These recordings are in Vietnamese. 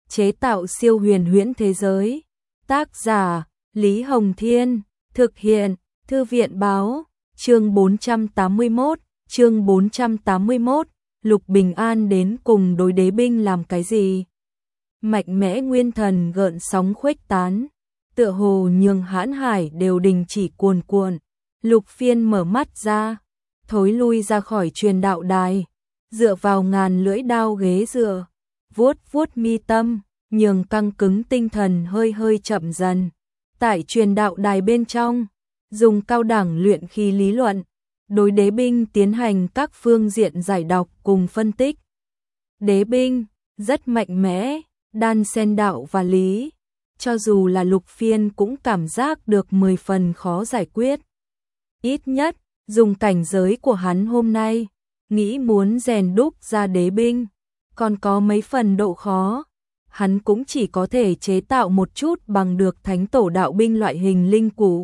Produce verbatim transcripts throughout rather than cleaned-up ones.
chế tạo siêu huyền huyễn thế giới. Tác giả Lý Hồng Thiên, thực hiện Thư viện Báo, chương bốn trăm tám mươi mốt, chương bốn trăm tám mươi mốt, Lục Bình An đến cùng đối đế binh làm cái gì? Mạnh mẽ nguyên thần gợn sóng khuếch tán, tựa hồ nhường hãn hải đều đình chỉ cuồn cuộn. Lục Phiên mở mắt ra, thối lui ra khỏi truyền đạo đài, dựa vào ngàn lưỡi đao ghế dựa, vuốt vuốt mi tâm, nhường căng cứng tinh thần hơi hơi chậm dần. Tại truyền đạo đài bên trong, dùng cao đẳng luyện khí lý luận, đối đế binh tiến hành các phương diện giải đọc cùng phân tích. Đế binh rất mạnh mẽ, đan xen đạo và lý, cho dù là Lục Phiên cũng cảm giác được mười phần khó giải quyết. Ít nhất, dùng cảnh giới của hắn hôm nay, nghĩ muốn rèn đúc ra đế binh, còn có mấy phần độ khó. Hắn cũng chỉ có thể chế tạo một chút bằng được thánh tổ đạo binh loại hình linh cụ.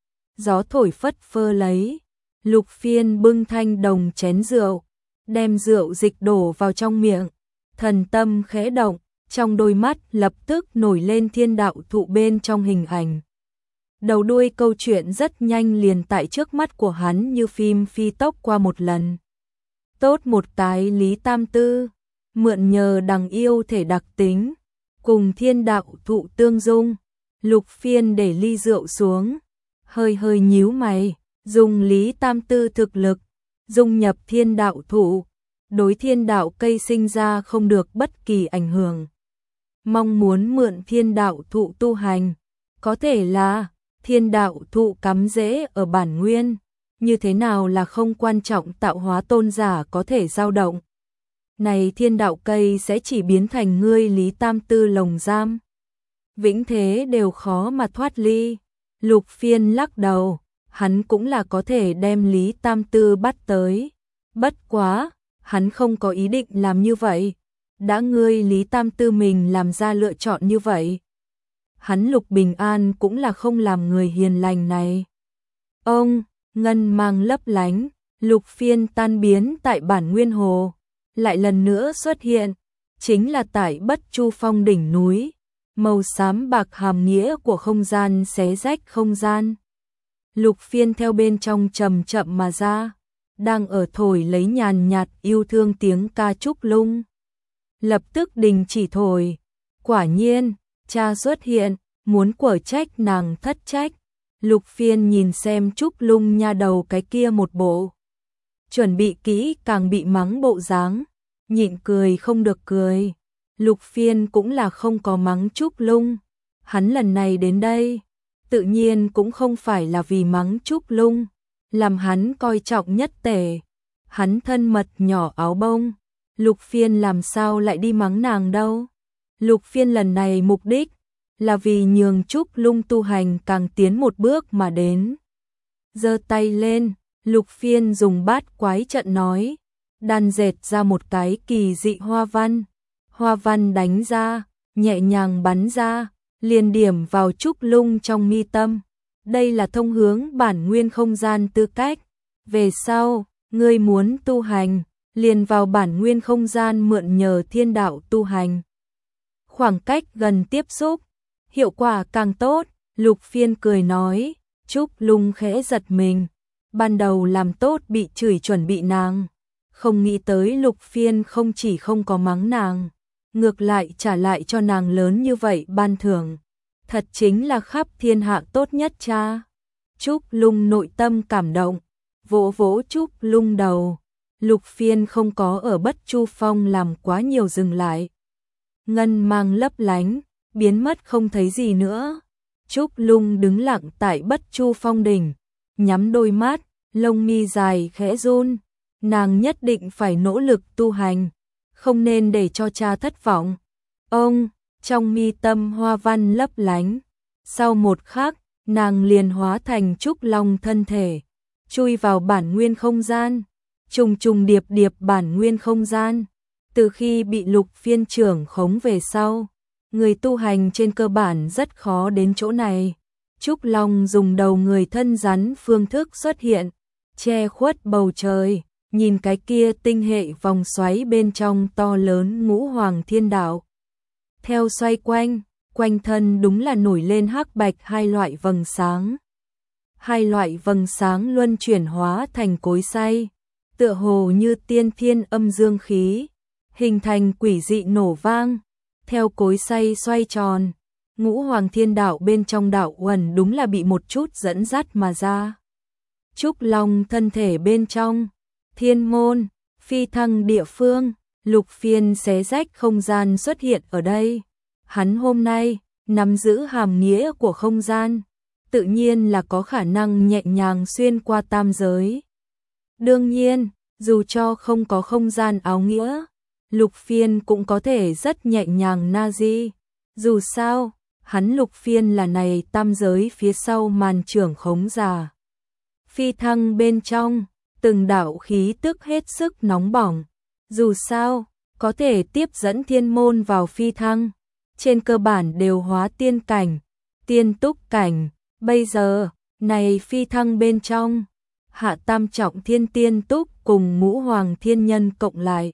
Gió thổi phất phơ lấy, Lục Phiên bưng thanh đồng chén rượu, đem rượu dịch đổ vào trong miệng, thần tâm khẽ động, trong đôi mắt lập tức nổi lên thiên đạo thụ bên trong hình ảnh. Đầu đuôi câu chuyện rất nhanh liền tại trước mắt của hắn như phim phi tốc qua một lần. Tốt một cái Lý Tam Tư, mượn nhờ đằng yêu thể đặc tính, cùng thiên đạo thụ tương dung. Lục Phiên để ly rượu xuống, hơi hơi nhíu mày, dùng Lý Tam Tư thực lực, dung nhập thiên đạo thụ, đối thiên đạo cây sinh ra không được bất kỳ ảnh hưởng. Mong muốn mượn thiên đạo thụ tu hành, có thể là thiên đạo thụ cắm rễ ở bản nguyên, như thế nào là không quan trọng, tạo hóa tôn giả có thể dao động. Này thiên đạo cây sẽ chỉ biến thành ngươi Lý Tam Tư lồng giam, vĩnh thế đều khó mà thoát ly. Lục Phiên lắc đầu, hắn cũng là có thể đem Lý Tam Tư bắt tới, bất quá, hắn không có ý định làm như vậy. Đã ngươi Lý Tam Tư mình làm ra lựa chọn như vậy, hắn Lục Bình An cũng là không làm người hiền lành này. Ông, ngân mang lấp lánh, Lục Phiên tan biến tại bản nguyên hồ, lại lần nữa xuất hiện, chính là tại Bất Chu Phong đỉnh núi, màu xám bạc hàm nghĩa của không gian xé rách không gian. Lục Phiên theo bên trong chậm chậm mà ra, đang ở thổi lấy nhàn nhạt yêu thương tiếng ca trúc lung. Lập tức đình chỉ thổi, quả nhiên, cha xuất hiện, muốn quở trách nàng thất trách. Lục Phiên nhìn xem trúc lung nha đầu cái kia một bộ chuẩn bị kỹ càng bị mắng bộ dáng, nhịn cười không được cười. Lục Phiên cũng là không có mắng trúc lung, hắn lần này đến đây, tự nhiên cũng không phải là vì mắng trúc lung, làm hắn coi trọng nhất tể, hắn thân mật nhỏ áo bông. Lục Phiên làm sao lại đi mắng nàng đâu. Lục Phiên lần này mục đích là vì nhường trúc lung tu hành càng tiến một bước mà đến. Giơ tay lên, Lục Phiên dùng bát quái trận nói, đan dệt ra một cái kỳ dị hoa văn. Hoa văn đánh ra, nhẹ nhàng bắn ra, liền điểm vào trúc lung trong mi tâm. Đây là thông hướng bản nguyên không gian tư cách. Về sau, ngươi muốn tu hành, liền vào bản nguyên không gian mượn nhờ thiên đạo tu hành. Khoảng cách gần tiếp xúc, hiệu quả càng tốt. Lục Phiên cười nói, trúc lung khẽ giật mình, ban đầu làm tốt bị chửi chuẩn bị nàng, không nghĩ tới Lục Phiên không chỉ không có mắng nàng, ngược lại trả lại cho nàng lớn như vậy ban thưởng, thật chính là khắp thiên hạ tốt nhất cha. Trúc lung nội tâm cảm động, vỗ vỗ trúc lung đầu. Lục Phiên không có ở Bất Chu Phong làm quá nhiều dừng lại. Ngân mang lấp lánh, biến mất không thấy gì nữa. Trúc lung đứng lặng tại Bất Chu Phong đỉnh, nhắm đôi mắt, lông mi dài khẽ run. Nàng nhất định phải nỗ lực tu hành, không nên để cho cha thất vọng. Ông, trong mi tâm hoa văn lấp lánh. Sau một khắc, nàng liền hóa thành trúc long thân thể, chui vào bản nguyên không gian. Trùng trùng điệp điệp bản nguyên không gian, từ khi bị Lục Phiên trưởng khống về sau, người tu hành trên cơ bản rất khó đến chỗ này. Trúc Long dùng đầu người thân rắn phương thức xuất hiện, che khuất bầu trời, nhìn cái kia tinh hệ vòng xoáy bên trong to lớn ngũ hoàng thiên đạo. theo xoay quanh, quanh thân đúng là nổi lên hắc bạch hai loại vầng sáng. Hai loại vầng sáng luân chuyển hóa thành cối xay, tựa hồ như tiên thiên âm dương khí, hình thành quỷ dị nổ vang, theo cối xay xoay tròn. Ngũ Hoàng Thiên Đạo bên trong đạo uẩn đúng là bị một chút dẫn dắt mà ra. Trúc Long thân thể bên trong, thiên môn, phi thăng địa phương, Lục Phiên xé rách không gian xuất hiện ở đây. Hắn hôm nay nắm giữ hàm nghĩa của không gian, tự nhiên là có khả năng nhẹ nhàng xuyên qua tam giới. Đương nhiên, dù cho không có không gian áo nghĩa, Lục Phiên cũng có thể rất nhẹ nhàng na di. Dù sao, hắn Lục Phiên là này tam giới phía sau màn trưởng khống giả. Phi thăng bên trong, từng đạo khí tức hết sức nóng bỏng. Dù sao, có thể tiếp dẫn thiên môn vào phi thăng, trên cơ bản đều hóa tiên cảnh, tiên túc cảnh. Bây giờ, này phi thăng bên trong, hạ tam trọng thiên tiên túc cùng ngũ hoàng thiên nhân cộng lại,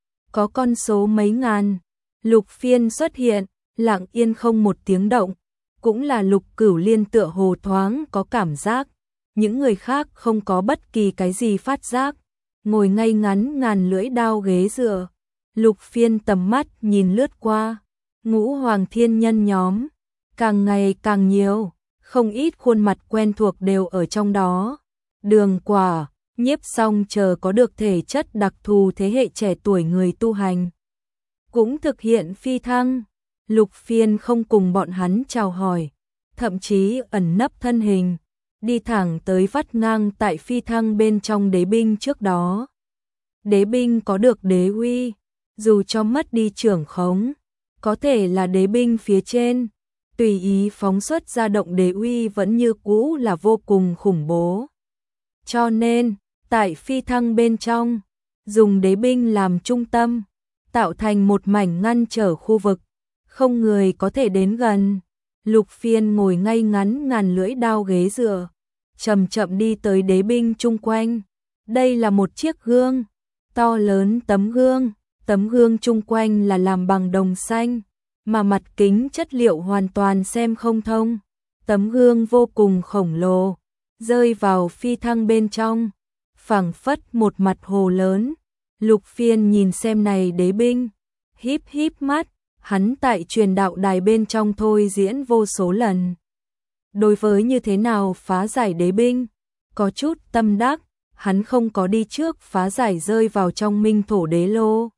có con số mấy ngàn. Lục Phiên xuất hiện, lặng yên không một tiếng động, cũng là Lục Cửu Liên tựa hồ thoáng có cảm giác, những người khác không có bất kỳ cái gì phát giác, ngồi ngay ngắn ngàn lưỡi đao ghế dựa. Lục Phiên tầm mắt nhìn lướt qua, ngũ hoàng thiên nhân nhóm, càng ngày càng nhiều, không ít khuôn mặt quen thuộc đều ở trong đó. Đường Quả, Nhiếp Song chờ có được thể chất đặc thù thế hệ trẻ tuổi người tu hành, cũng thực hiện phi thăng. Lục Phiên không cùng bọn hắn chào hỏi, thậm chí ẩn nấp thân hình, đi thẳng tới vắt ngang tại phi thăng bên trong đế binh trước đó. Đế binh có được đế uy, dù cho mất đi trưởng khống, có thể là đế binh phía trên, tùy ý phóng xuất ra động đế uy vẫn như cũ là vô cùng khủng bố. Cho nên, tại phi thăng bên trong, dùng đế binh làm trung tâm, tạo thành một mảnh ngăn trở khu vực, không người có thể đến gần. Lục Phiên ngồi ngay ngắn ngàn lưỡi đao ghế dựa, chậm chậm đi tới đế binh chung quanh. Đây là một chiếc gương, to lớn tấm gương, tấm gương chung quanh là làm bằng đồng xanh, mà mặt kính chất liệu hoàn toàn xem không thông. Tấm gương vô cùng khổng lồ, rơi vào phi thăng bên trong, phảng phất một mặt hồ lớn. Lục Phiên nhìn xem này đế binh, híp híp mắt, hắn tại truyền đạo đài bên trong thôi diễn vô số lần. Đối với như thế nào phá giải đế binh, có chút tâm đắc, hắn không có đi trước phá giải rơi vào trong minh thổ đế lô.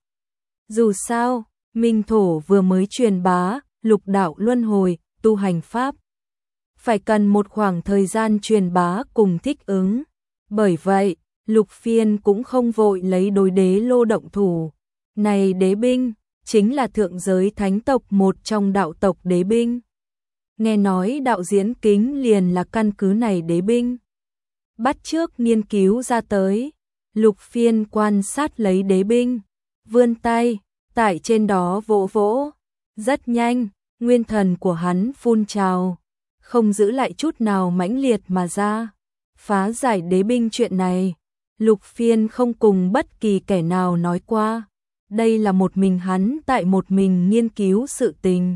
Dù sao, minh thổ vừa mới truyền bá, lục đạo luân hồi, tu hành pháp, phải cần một khoảng thời gian truyền bá cùng thích ứng. Bởi vậy, Lục Phiên cũng không vội lấy đối đế lô động thủ. Này đế binh, chính là thượng giới thánh tộc một trong đạo tộc đế binh. Nghe nói đạo diễn kính liền là căn cứ này đế binh bắt chước nghiên cứu ra tới. Lục Phiên quan sát lấy đế binh, vươn tay, tại trên đó vỗ vỗ. Rất nhanh, nguyên thần của hắn phun trào, không giữ lại chút nào mãnh liệt mà ra. Phá giải đế binh chuyện này, Lục Phiên không cùng bất kỳ kẻ nào nói qua. Đây là một mình hắn tại một mình nghiên cứu sự tình.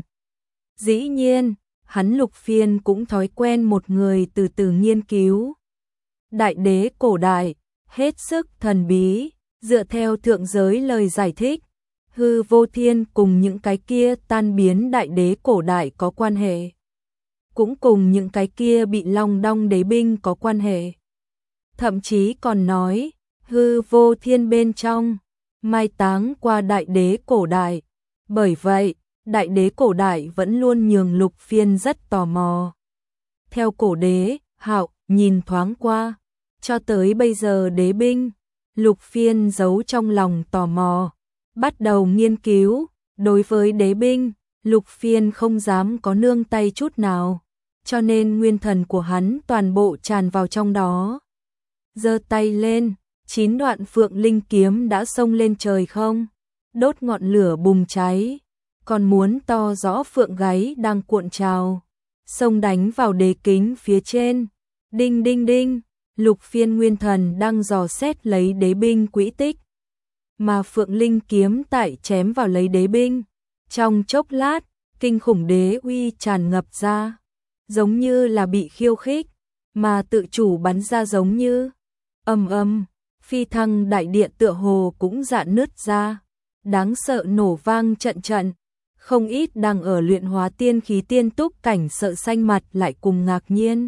Dĩ nhiên, hắn Lục Phiên cũng thói quen một người từ từ nghiên cứu. Đại đế cổ đại, hết sức thần bí, dựa theo thượng giới lời giải thích, hư vô thiên cùng những cái kia tan biến đại đế cổ đại có quan hệ, cũng cùng những cái kia bị long đong đế binh có quan hệ. Thậm chí còn nói, hư vô thiên bên trong mai táng qua đại đế cổ đại. Bởi vậy, đại đế cổ đại vẫn luôn nhường Lục Phiên rất tò mò. Theo cổ đế, Hạo nhìn thoáng qua, cho tới bây giờ đế binh, Lục Phiên giấu trong lòng tò mò, bắt đầu nghiên cứu. Đối với đế binh, Lục Phiên không dám có nương tay chút nào, cho nên nguyên thần của hắn toàn bộ tràn vào trong đó. Giơ tay lên, chín đoạn phượng linh kiếm đã xông lên trời không, đốt ngọn lửa bùng cháy, còn muốn to rõ phượng gáy đang cuộn trào, xông đánh vào đế kính phía trên. Đinh đinh đinh, Lục Phiên nguyên thần đang dò xét lấy đế binh quỹ tích, mà phượng linh kiếm tại chém vào lấy đế binh, Trong chốc lát, kinh khủng đế uy tràn ngập ra, giống như là bị khiêu khích, mà tự chủ bắn ra giống như ầm ầm, phi thăng đại địa tựa hồ cũng rạn nứt ra, đáng sợ nổ vang trận trận. Không ít đang ở luyện hóa tiên khí tiên túc cảnh sợ xanh mặt lại cùng ngạc nhiên.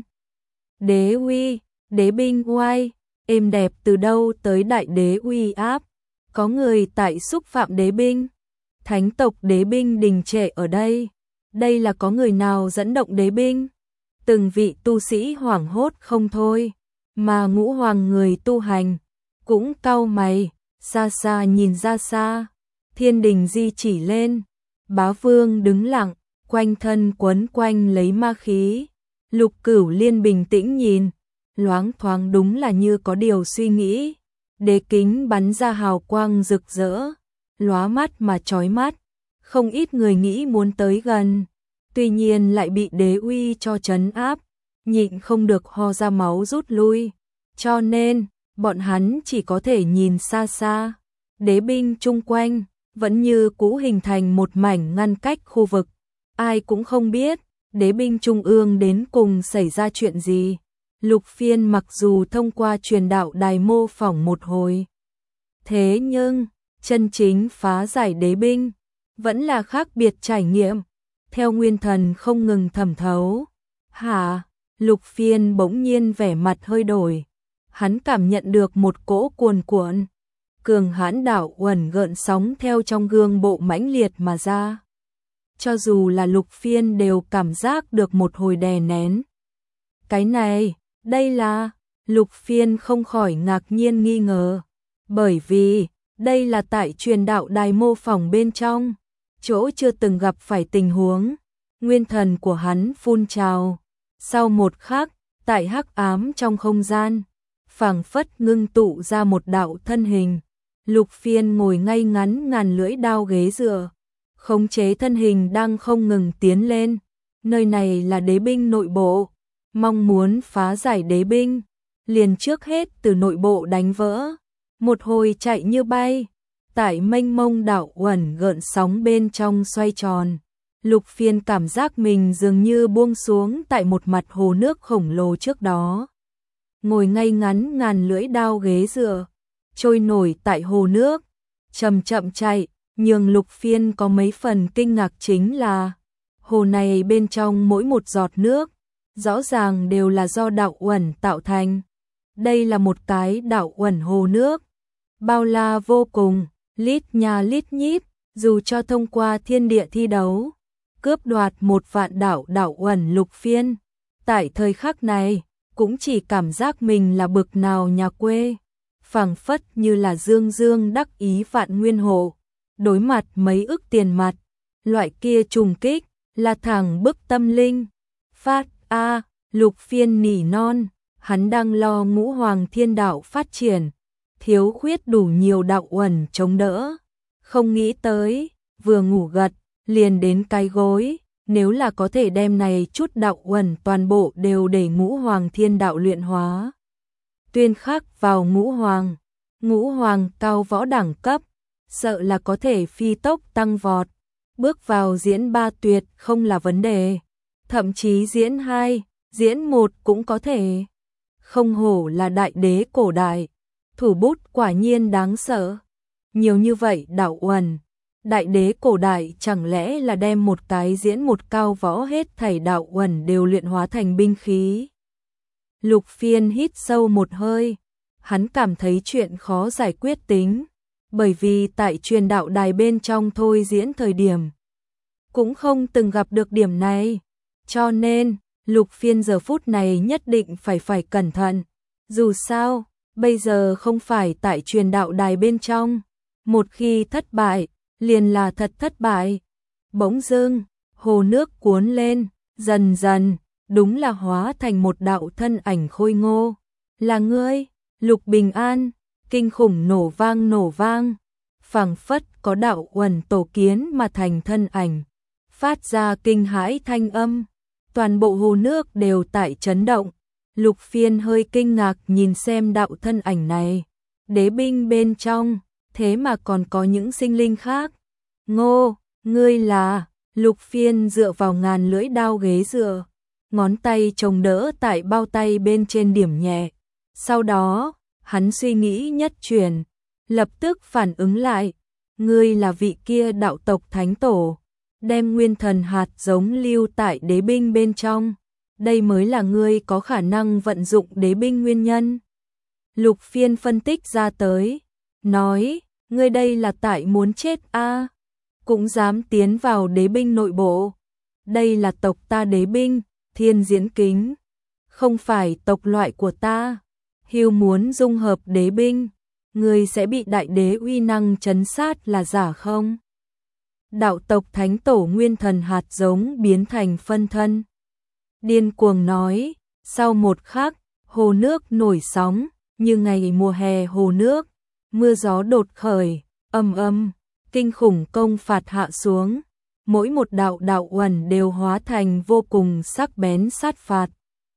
Đế uy, đế binh oai, êm đẹp từ đâu tới đại đế uy áp, có người tại xúc phạm đế binh. Thánh tộc đế binh đình trệ ở đây, đây là có người nào dẫn động đế binh? Từng vị tu sĩ hoảng hốt không thôi, mà ngũ hoàng người tu hành cũng cau mày, xa xa nhìn ra xa, thiên đình di chỉ lên, Bá Vương đứng lặng, quanh thân quấn quanh lấy ma khí. Lục Cửu Liên bình tĩnh nhìn, loáng thoáng đúng là như có điều suy nghĩ. Đế kính bắn ra hào quang rực rỡ, lóa mắt mà chói mắt, không ít người nghĩ muốn tới gần, tuy nhiên lại bị đế uy cho trấn áp, nhịn không được ho ra máu rút lui, cho nên bọn hắn chỉ có thể nhìn xa xa. Đế binh chung quanh vẫn như cũ hình thành một mảnh ngăn cách khu vực, ai cũng không biết đế binh trung ương đến cùng xảy ra chuyện gì. Lục Phiên mặc dù thông qua truyền đạo đài mô phỏng một hồi, thế nhưng chân chính phá giải đế binh vẫn là khác biệt trải nghiệm, theo nguyên thần không ngừng thẩm thấu. Hả? Lục Phiên bỗng nhiên vẻ mặt hơi đổi, hắn cảm nhận được một cỗ cuồn cuộn, cường hãn đạo uẩn gợn sóng theo trong gương bộ mãnh liệt mà ra. Cho dù là Lục Phiên đều cảm giác được một hồi đè nén. Cái này, đây là, Lục Phiên không khỏi ngạc nhiên nghi ngờ, bởi vì đây là tại truyền đạo đài mô phỏng bên trong, chỗ chưa từng gặp phải tình huống. Nguyên thần của hắn phun trào, sau một khắc, tại hắc ám trong không gian, phảng phất ngưng tụ ra một đạo thân hình. Lục Phiên ngồi ngay ngắn ngàn lưỡi đao ghế dựa, khống chế thân hình đang không ngừng tiến lên. Nơi này là đế binh nội bộ, mong muốn phá giải đế binh, liền trước hết từ nội bộ đánh vỡ. Một hồi chạy như bay, tại mênh mông đạo uẩn gợn sóng bên trong xoay tròn. Lục Phiên cảm giác mình dường như buông xuống tại một mặt hồ nước khổng lồ trước đó. Ngồi ngay ngắn ngàn lưỡi đao ghế dựa, trôi nổi tại hồ nước, chậm chậm chạy, nhường Lục Phiên có mấy phần kinh ngạc chính là hồ này bên trong mỗi một giọt nước rõ ràng đều là do đạo uẩn tạo thành. Đây là một cái đạo uẩn hồ nước, bao la vô cùng, lít nha lít nhít, dù cho thông qua thiên địa thi đấu, cướp đoạt một vạn đạo đạo uẩn. Lục Phiên tại thời khắc này cũng chỉ cảm giác mình là bực nào nhà quê, phảng phất như là dương dương đắc ý vạn nguyên hộ, đối mặt mấy ức tiền mặt, loại kia trùng kích là thẳng bức tâm linh. Phát a, Lục Phiên nỉ non, hắn đang lo ngũ hoàng thiên đạo phát triển, thiếu khuyết đủ nhiều đạo uẩn chống đỡ, không nghĩ tới, vừa ngủ gật, liền đến cái gối, nếu là có thể đem này chút đạo uẩn toàn bộ đều để ngũ hoàng thiên đạo luyện hóa. Tuyên khắc vào ngũ hoàng, ngũ hoàng cao võ đẳng cấp, sợ là có thể phi tốc tăng vọt, bước vào diễn ba tuyệt không là vấn đề, thậm chí diễn hai, diễn một cũng có thể. Không hổ là đại đế cổ đại, thủ bút quả nhiên đáng sợ. Nhiều như vậy đạo uẩn, đại đế cổ đại chẳng lẽ là đem một cái diễn một cao võ hết thảy đạo uẩn đều luyện hóa thành binh khí. Lục Phiên hít sâu một hơi, hắn cảm thấy chuyện khó giải quyết tính, bởi vì tại truyền đạo đài bên trong thôi diễn thời điểm, cũng không từng gặp được điểm này, cho nên Lục Phiên giờ phút này nhất định phải phải cẩn thận, dù sao, bây giờ không phải tại truyền đạo đài bên trong, một khi thất bại, liền là thật thất bại. Bỗng dưng, hồ nước cuốn lên, dần dần, đúng là hóa thành một đạo thân ảnh khôi ngô. Là ngươi, Lục Bình An, kinh khủng nổ vang nổ vang, phảng phất có đạo uẩn tổ kiến mà thành thân ảnh, phát ra kinh hãi thanh âm, toàn bộ hồ nước đều tại chấn động. Lục Phiên hơi kinh ngạc nhìn xem đạo thân ảnh này, đế binh bên trong, thế mà còn có những sinh linh khác. Ngô, Ngươi là, Lục Phiên dựa vào ngàn lưỡi đao ghế dựa, ngón tay chống đỡ tại bao tay bên trên điểm nhẹ. Sau đó, hắn suy nghĩ nhất chuyển, lập tức phản ứng lại. Ngươi là vị kia đạo tộc thánh tổ, đem nguyên thần hạt giống lưu tại đế binh bên trong. Đây mới là ngươi có khả năng vận dụng đế binh nguyên nhân. Lục Phiên phân tích ra tới, nói, ngươi đây là tại muốn chết a, à, cũng dám tiến vào đế binh nội bộ. Đây là tộc ta đế binh, Thiên Diễn Kính, không phải tộc loại của ta. Hưu muốn dung hợp đế binh, ngươi sẽ bị đại đế uy năng trấn sát là giả không? Đạo tộc thánh tổ nguyên thần hạt giống biến thành phân thân. Điên cuồng nói, sau một khắc, hồ nước nổi sóng, như ngày mùa hè hồ nước, mưa gió đột khởi, âm âm, kinh khủng công phạt hạ xuống, mỗi một đạo đạo uẩn đều hóa thành vô cùng sắc bén sát phạt.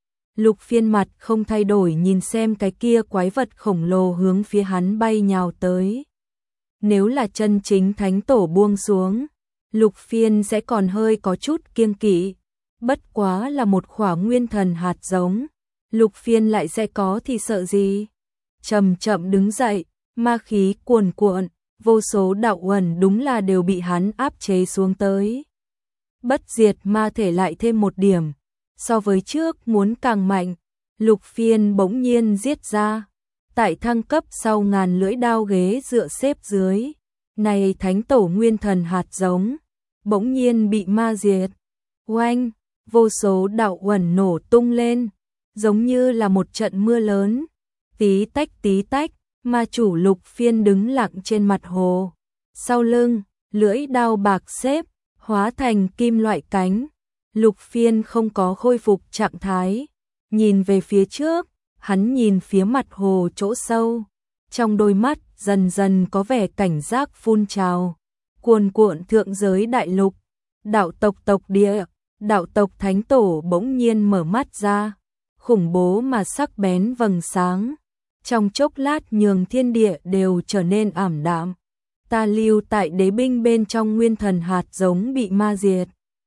Lục Phiên mặt không thay đổi nhìn xem cái kia quái vật khổng lồ hướng phía hắn bay nhào tới. Nếu là chân chính thánh tổ buông xuống, Lục Phiên sẽ còn hơi có chút kiêng kỵ. Bất quá là một khỏa nguyên thần hạt giống, Lục Phiên lại sẽ có thì sợ gì? Chậm chậm đứng dậy, ma khí cuồn cuộn, vô số đạo uẩn đúng là đều bị hắn áp chế xuống tới. Bất diệt ma thể lại thêm một điểm, so với trước muốn càng mạnh. Lục Phiên bỗng nhiên giết ra, tại thăng cấp sau ngàn lưỡi đao ghế dựa xếp dưới, này thánh tổ nguyên thần hạt giống, bỗng nhiên bị ma diệt. Oanh, vô số đạo uẩn nổ tung lên, giống như là một trận mưa lớn, tí tách tí tách, ma chủ Lục Phiên đứng lặng trên mặt hồ. Sau lưng, lưỡi đao bạc xếp, hóa thành kim loại cánh. Lục Phiên không có khôi phục trạng thái, nhìn về phía trước, hắn nhìn phía mặt hồ chỗ sâu, trong đôi mắt dần dần có vẻ cảnh giác phun trào, cuồn cuộn thượng giới đại lục, đạo tộc tộc địa, đạo tộc thánh tổ bỗng nhiên mở mắt ra, khủng bố mà sắc bén vầng sáng, trong chốc lát nhường thiên địa đều trở nên ảm đạm. Ta lưu tại đế binh bên trong nguyên thần hạt giống bị ma diệt.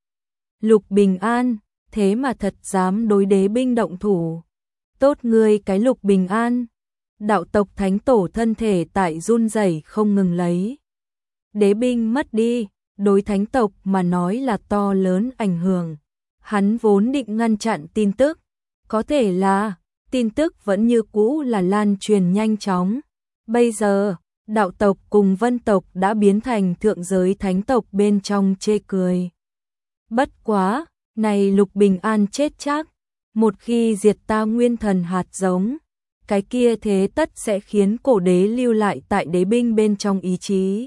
Lục Bình An, thế mà thật dám đối đế binh động thủ. Tốt ngươi cái Lục Bình An. Đạo tộc thánh tổ thân thể tại run rẩy không ngừng lấy. Đế binh mất đi, đối thánh tộc mà nói là to lớn ảnh hưởng. Hắn vốn định ngăn chặn tin tức, có thể là tin tức vẫn như cũ là lan truyền nhanh chóng. Bây giờ, đạo tộc cùng vân tộc đã biến thành thượng giới thánh tộc bên trong chê cười. Bất quá, này Lục Bình An chết chắc, một khi diệt ta nguyên thần hạt giống, cái kia thế tất sẽ khiến cổ đế lưu lại tại đế binh bên trong ý chí.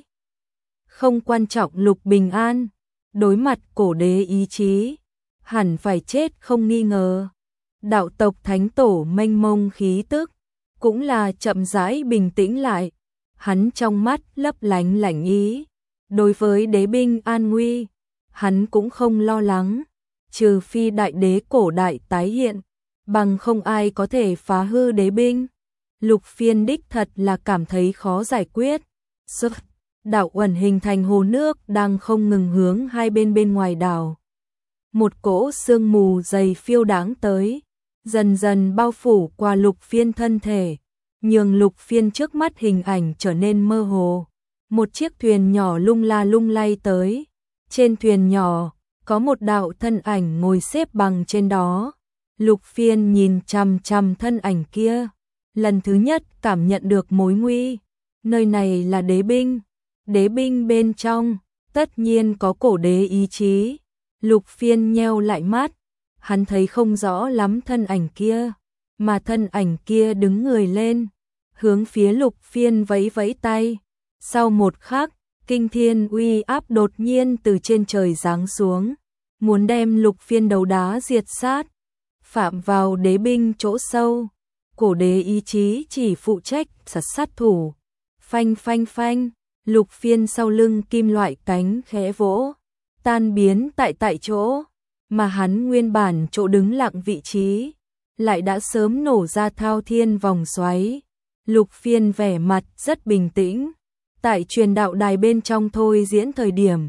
Không quan trọng Lục Bình An, đối mặt cổ đế ý chí, hẳn phải chết không nghi ngờ. Đạo tộc thánh tổ mênh mông khí tức, cũng là chậm rãi bình tĩnh lại, hắn trong mắt lấp lánh lạnh ý. Đối với đế binh an nguy, hắn cũng không lo lắng, trừ phi đại đế cổ đại tái hiện, bằng không ai có thể phá hư đế binh. Lục Phiên đích thật là cảm thấy khó giải quyết. Sức, đạo uẩn hình thành hồ nước đang không ngừng hướng hai bên bên ngoài đảo. Một cỗ sương mù dày phiêu đáng tới, dần dần bao phủ qua Lục Phiên thân thể, nhường Lục Phiên trước mắt hình ảnh trở nên mơ hồ. Một chiếc thuyền nhỏ lung la lung lay tới, trên thuyền nhỏ có một đạo thân ảnh ngồi xếp bằng trên đó. Lục Phiên nhìn chằm chằm thân ảnh kia, lần thứ nhất cảm nhận được mối nguy. Nơi này là đế binh, đế binh bên trong tất nhiên có cổ đế ý chí. Lục Phiên nheo lại mắt, hắn thấy không rõ lắm thân ảnh kia, mà thân ảnh kia đứng người lên, hướng phía Lục Phiên vẫy vẫy tay. Sau một khắc, kinh thiên uy áp đột nhiên từ trên trời giáng xuống, muốn đem Lục Phiên đầu đá diệt sát, phạm vào đế binh chỗ sâu. Cổ đế ý chí chỉ phụ trách sát sát thủ. Phanh phanh phanh, Lục Phiên sau lưng kim loại cánh khẽ vỗ, tan biến tại tại chỗ, mà hắn nguyên bản chỗ đứng lặng vị trí, lại đã sớm nổ ra thao thiên vòng xoáy. Lục Phiên vẻ mặt rất bình tĩnh, tại truyền đạo đài bên trong thôi diễn thời điểm,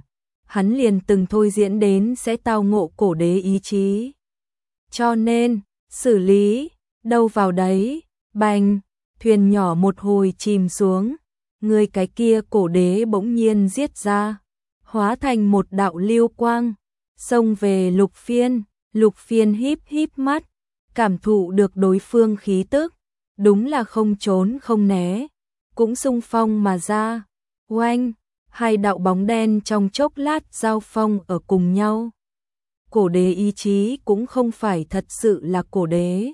hắn liền từng thôi diễn đến sẽ tao ngộ cổ đế ý chí. Cho nên, xử lý, đâu vào đấy, bành, thuyền nhỏ một hồi chìm xuống, người cái kia cổ đế bỗng nhiên giết ra, hóa thành một đạo lưu quang, xông về Lục Phiên. Lục Phiên híp híp mắt, cảm thụ được đối phương khí tức, đúng là không trốn không né, cũng xung phong mà ra. Oanh, hai đạo bóng đen trong chốc lát giao phong ở cùng nhau. Cổ đế ý chí cũng không phải thật sự là cổ đế,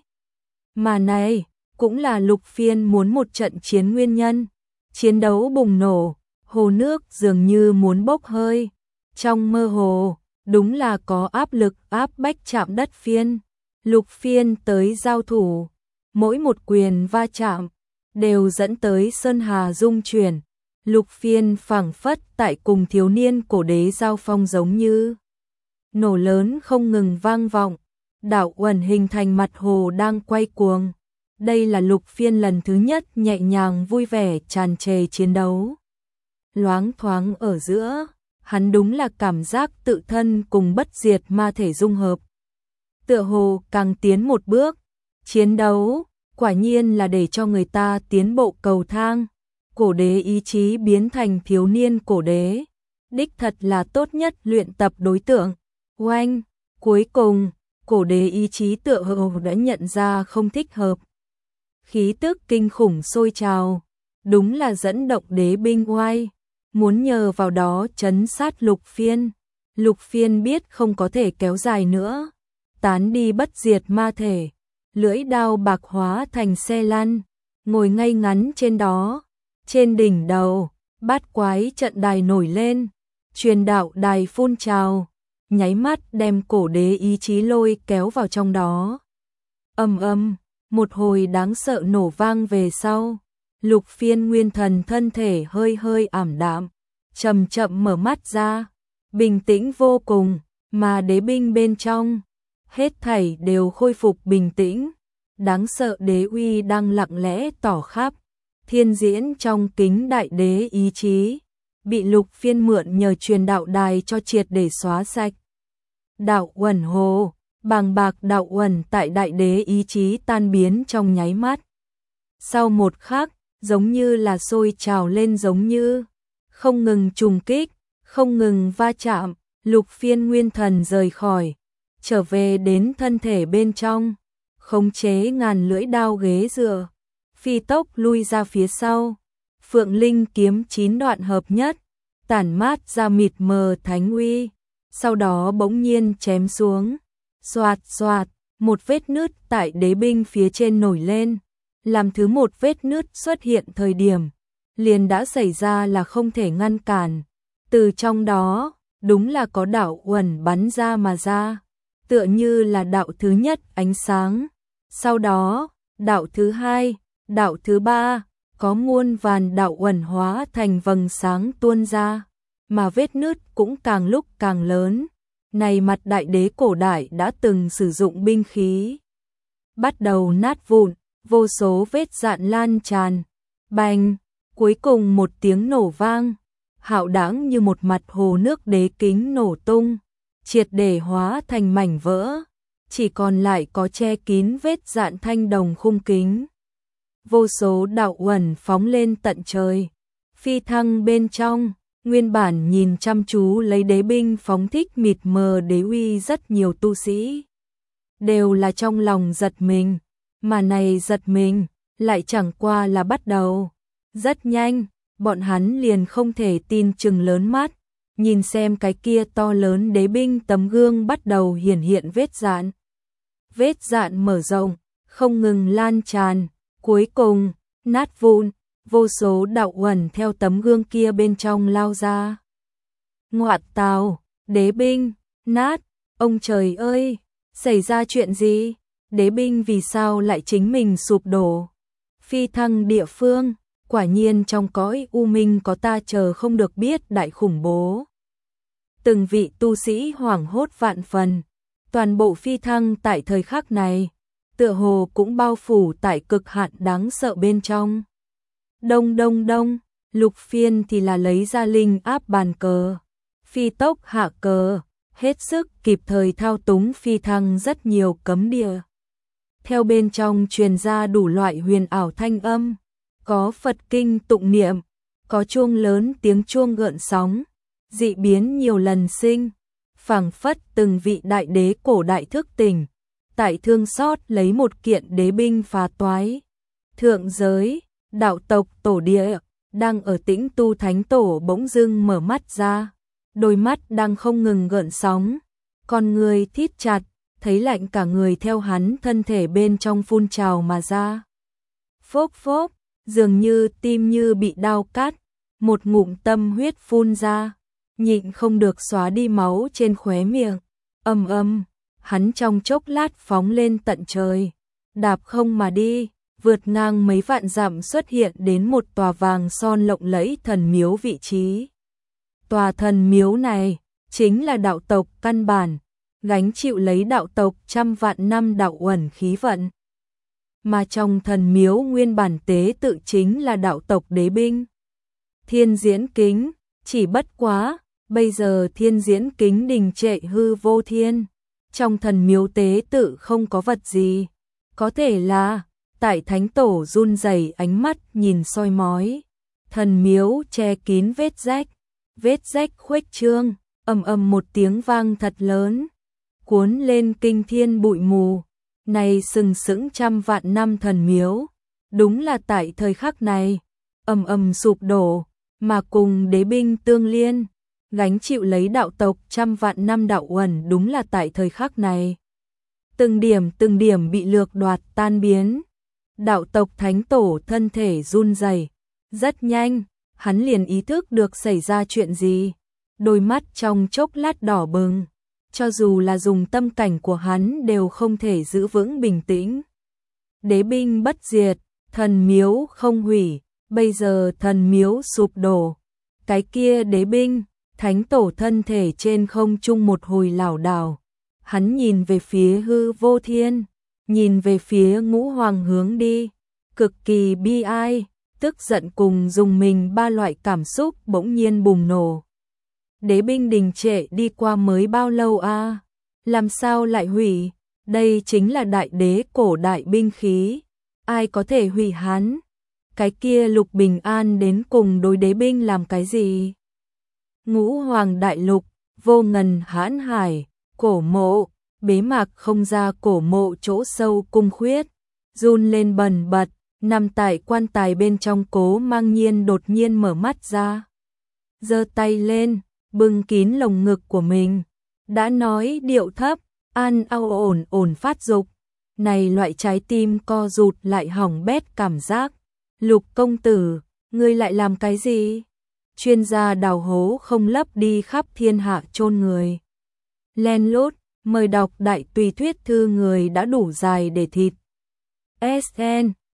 mà này cũng là Lục Phiên muốn một trận chiến nguyên nhân. Chiến đấu bùng nổ, hồ nước dường như muốn bốc hơi, trong mơ hồ đúng là có áp lực áp bách chạm đất phiên. Lục Phiên tới giao thủ, mỗi một quyền va chạm đều dẫn tới sơn hà rung chuyển. Lục Phiên phảng phất tại cùng thiếu niên cổ đế giao phong giống như nổ lớn không ngừng vang vọng, đạo uẩn hình thành mặt hồ đang quay cuồng. Đây là Lục Phiên lần thứ nhất nhẹ nhàng vui vẻ tràn trề chiến đấu. Loáng thoáng ở giữa, hắn đúng là cảm giác tự thân cùng bất diệt ma thể dung hợp. Tựa hồ càng tiến một bước, chiến đấu quả nhiên là để cho người ta tiến bộ cầu thang. Cổ đế ý chí biến thành thiếu niên cổ đế, đích thật là tốt nhất luyện tập đối tượng. Oanh, cuối cùng, cổ đế ý chí tựa hồ đã nhận ra không thích hợp. Khí tức kinh khủng sôi trào, đúng là dẫn động đế binh oai, muốn nhờ vào đó trấn sát Lục Phiên. Lục Phiên biết không có thể kéo dài nữa, tán đi bất diệt ma thể, lưỡi đao bạc hóa thành xe lăn, ngồi ngay ngắn trên đó. Trên đỉnh đầu, bát quái trận đài nổi lên, truyền đạo đài phun trào, nháy mắt đem cổ đế ý chí lôi kéo vào trong đó. Ầm ầm, một hồi đáng sợ nổ vang về sau, Lục Phiên nguyên thần thân thể hơi hơi ảm đạm, chậm chậm mở mắt ra, bình tĩnh vô cùng, mà đế binh bên trong, hết thảy đều khôi phục bình tĩnh, đáng sợ đế uy đang lặng lẽ tỏ khắp. Thiên diễn trong kính đại đế ý chí, bị Lục Phiên mượn nhờ truyền đạo đài cho triệt để xóa sạch. Đạo uẩn hồ, bàng bạc đạo uẩn tại đại đế ý chí tan biến trong nháy mắt. Sau một khắc, giống như là sôi trào lên giống như, không ngừng trùng kích, không ngừng va chạm, Lục Phiên nguyên thần rời khỏi, trở về đến thân thể bên trong, khống chế ngàn lưỡi đao ghế dựa. Phi tốc lui ra phía sau, Phượng Linh kiếm chín đoạn hợp nhất, tản mát ra mịt mờ thánh uy, sau đó bỗng nhiên chém xuống, xoạt xoạt, một vết nứt tại đế binh phía trên nổi lên, làm thứ một vết nứt xuất hiện thời điểm, liền đã xảy ra là không thể ngăn cản, từ trong đó, đúng là có đạo uẩn bắn ra mà ra, tựa như là đạo thứ nhất ánh sáng, sau đó, đạo thứ hai, đạo thứ ba, có muôn vàn đạo uẩn hóa thành vầng sáng tuôn ra, mà vết nứt cũng càng lúc càng lớn. Này mặt đại đế cổ đại đã từng sử dụng binh khí, bắt đầu nát vụn, vô số vết dạn lan tràn, bành, cuối cùng một tiếng nổ vang, hạo đãng như một mặt hồ nước đế kính nổ tung, triệt để hóa thành mảnh vỡ, chỉ còn lại có che kín vết dạn thanh đồng khung kính. Vô số đạo uẩn phóng lên tận trời, phi thăng bên trong, nguyên bản nhìn chăm chú lấy đế binh phóng thích mịt mờ đế uy rất nhiều tu sĩ. Đều là trong lòng giật mình, mà này giật mình, lại chẳng qua là bắt đầu. Rất nhanh, bọn hắn liền không thể tin chừng lớn mắt, nhìn xem cái kia to lớn đế binh tấm gương bắt đầu hiển hiện vết dạn. Vết dạn mở rộng, không ngừng lan tràn. Cuối cùng, nát vụn, vô số đạo uẩn theo tấm gương kia bên trong lao ra. Ngoạt tào, đế binh, nát, ông trời ơi, xảy ra chuyện gì? Đế binh vì sao lại chính mình sụp đổ? Phi thăng địa phương, quả nhiên trong cõi u minh có ta chờ không được biết đại khủng bố. Từng vị tu sĩ hoảng hốt vạn phần, toàn bộ phi thăng tại thời khắc này, tựa hồ cũng bao phủ tại cực hạn đáng sợ bên trong. Đông đông đông, Lục Phiên thì là lấy ra linh áp bàn cờ. phi tốc hạ cờ, hết sức kịp thời thao túng phi thăng rất nhiều cấm địa. Theo bên trong truyền ra đủ loại huyền ảo thanh âm, có Phật kinh tụng niệm, có chuông lớn tiếng chuông gợn sóng, dị biến nhiều lần sinh, phảng phất từng vị đại đế cổ đại thức tỉnh, tại thương xót lấy một kiện đế binh phá toái. Thượng giới, đạo tộc tổ địa, đang ở tĩnh tu thánh tổ bỗng dưng mở mắt ra, đôi mắt đang không ngừng gợn sóng, con người thít chặt, thấy lạnh cả người theo hắn thân thể bên trong phun trào mà ra. Phốc phốc, dường như tim như bị đao cắt, một ngụm tâm huyết phun ra, nhịn không được xóa đi máu trên khóe miệng. Ầm ầm, hắn trong chốc lát phóng lên tận trời, đạp không mà đi, vượt ngang mấy vạn dặm xuất hiện đến một tòa vàng son lộng lẫy thần miếu vị trí. Tòa thần miếu này chính là đạo tộc căn bản, gánh chịu lấy đạo tộc trăm vạn năm đạo uẩn khí vận. Mà trong thần miếu nguyên bản tế tự chính là đạo tộc đế binh. Thiên diễn kính, chỉ bất quá, bây giờ thiên diễn kính đình trệ hư vô thiên. Trong thần miếu tế tự không có vật gì. Có thể là, tại thánh tổ run rẩy ánh mắt nhìn soi mói. Thần miếu che kín vết rách, vết rách khuếch trương, ầm ầm một tiếng vang thật lớn, cuốn lên kinh thiên bụi mù. Này sừng sững trăm vạn năm thần miếu, đúng là tại thời khắc này, ầm ầm sụp đổ, mà cùng đế binh tương liên, gánh chịu lấy đạo tộc trăm vạn năm đạo uẩn đúng là tại thời khắc này. Từng điểm từng điểm bị lược đoạt tan biến, đạo tộc thánh tổ thân thể run rẩy, rất nhanh, hắn liền ý thức được xảy ra chuyện gì, đôi mắt trong chốc lát đỏ bừng. Cho dù là dùng tâm cảnh của hắn đều không thể giữ vững bình tĩnh. Đế binh bất diệt, thần miếu không hủy, bây giờ thần miếu sụp đổ. Cái kia đế binh, thánh tổ thân thể trên không trung một hồi lảo đảo. Hắn nhìn về phía hư vô thiên, nhìn về phía ngũ hoàng hướng đi, cực kỳ bi ai, tức giận cùng dùng mình ba loại cảm xúc bỗng nhiên bùng nổ. Đế binh đình trệ đi qua mới bao lâu a? À? Làm sao lại hủy? Đây chính là đại đế cổ đại binh khí. Ai có thể hủy hắn? Cái kia Lục Bình An đến cùng đối đế binh làm cái gì? Ngũ hoàng đại lục, vô ngần hãn hải, cổ mộ, bế mạc không ra cổ mộ chỗ sâu cung khuyết, run lên bần bật, nằm tại quan tài bên trong Cố Mang Nhiên đột nhiên mở mắt ra. Giơ tay lên, bưng kín lồng ngực của mình, đã nói điệu thấp, an ao ổn ổn phát dục. Này loại trái tim co rụt lại hỏng bét cảm giác. Lục công tử, ngươi lại làm cái gì? Chuyên gia đào hố không lấp đi khắp thiên hạ chôn người. Len lút, mời đọc đại tùy thuyết thư người đã đủ dài để thịt. ét en